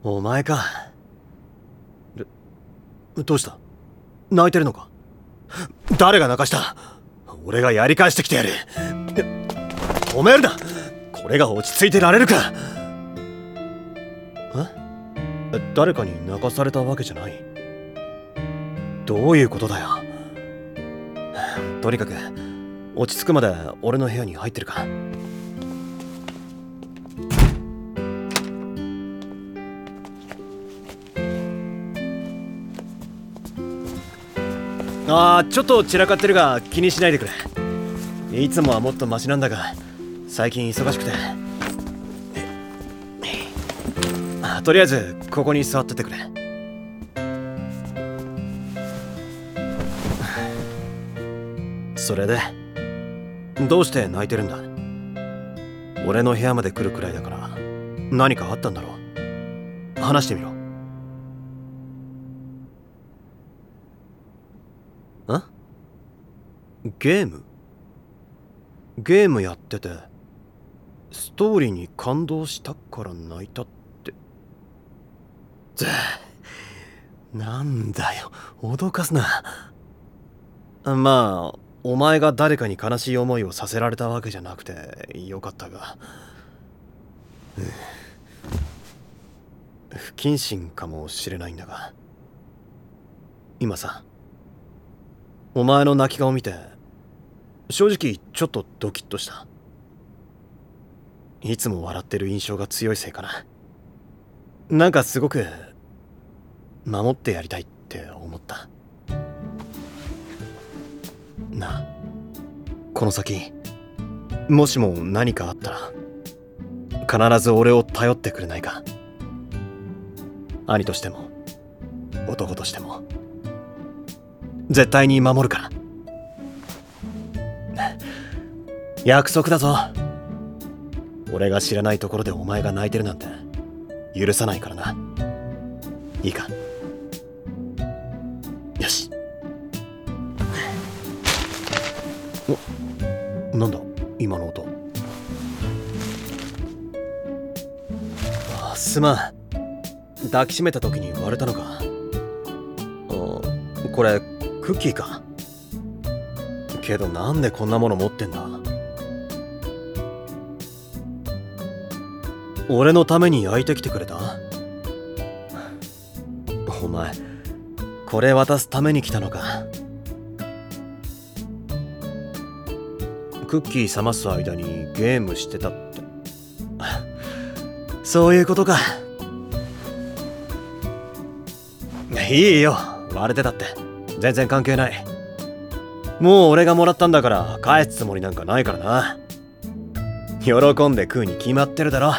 お前か。どうした？泣いてるのか？誰が泣かした？俺がやり返してきてやる。止めるな。これが落ち着いてられるか。誰かに泣かされたわけじゃない。どういうことだよ。とにかく落ち着くまで俺の部屋に入ってるか。ちょっと散らかってるが気にしないでくれ。いつもはもっとマシなんだが最近忙しくて。とりあえずここに座っててくれ。それでどうして泣いてるんだ？俺の部屋まで来るくらいだから何かあったんだろう。話してみろ。ゲームやっててストーリーに感動したから泣いたって。なんだよ、脅かすな。まあお前が誰かに悲しい思いをさせられたわけじゃなくてよかったが、不謹慎かもしれないんだが、今さお前の泣き顔見て正直ちょっとドキッとした。いつも笑ってる印象が強いせいかな。なんかすごく守ってやりたいって思った。なあ、この先もしも何かあったら必ず俺を頼ってくれないか。兄としても男としても絶対に守るから。約束だぞ。俺が知らないところでお前が泣いてるなんて許さないからな。いいか？よし。なんだ今の音。すまん、抱きしめた時に割れたのか。これクッキーか。けどなんでこんなもの持ってんだ？俺のために焼いてきてくれた？お前これ渡すために来たのか。クッキー冷ます間にゲームしてたって。そういうことか。いいよ、割れてたって全然関係ない。もう俺がもらったんだから返すつもりなんかないからな。喜んで食うに決まってるだろ。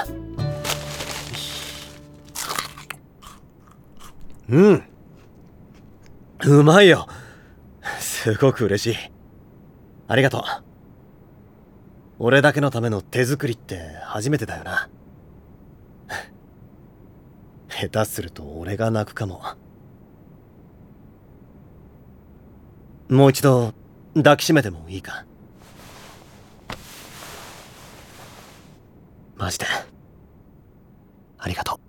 うまいよ。すごく嬉しい。ありがとう。俺だけのための手作りって初めてだよな。下手すると俺が泣くかも。もう一度抱きしめてもいいか？マジでありがとう。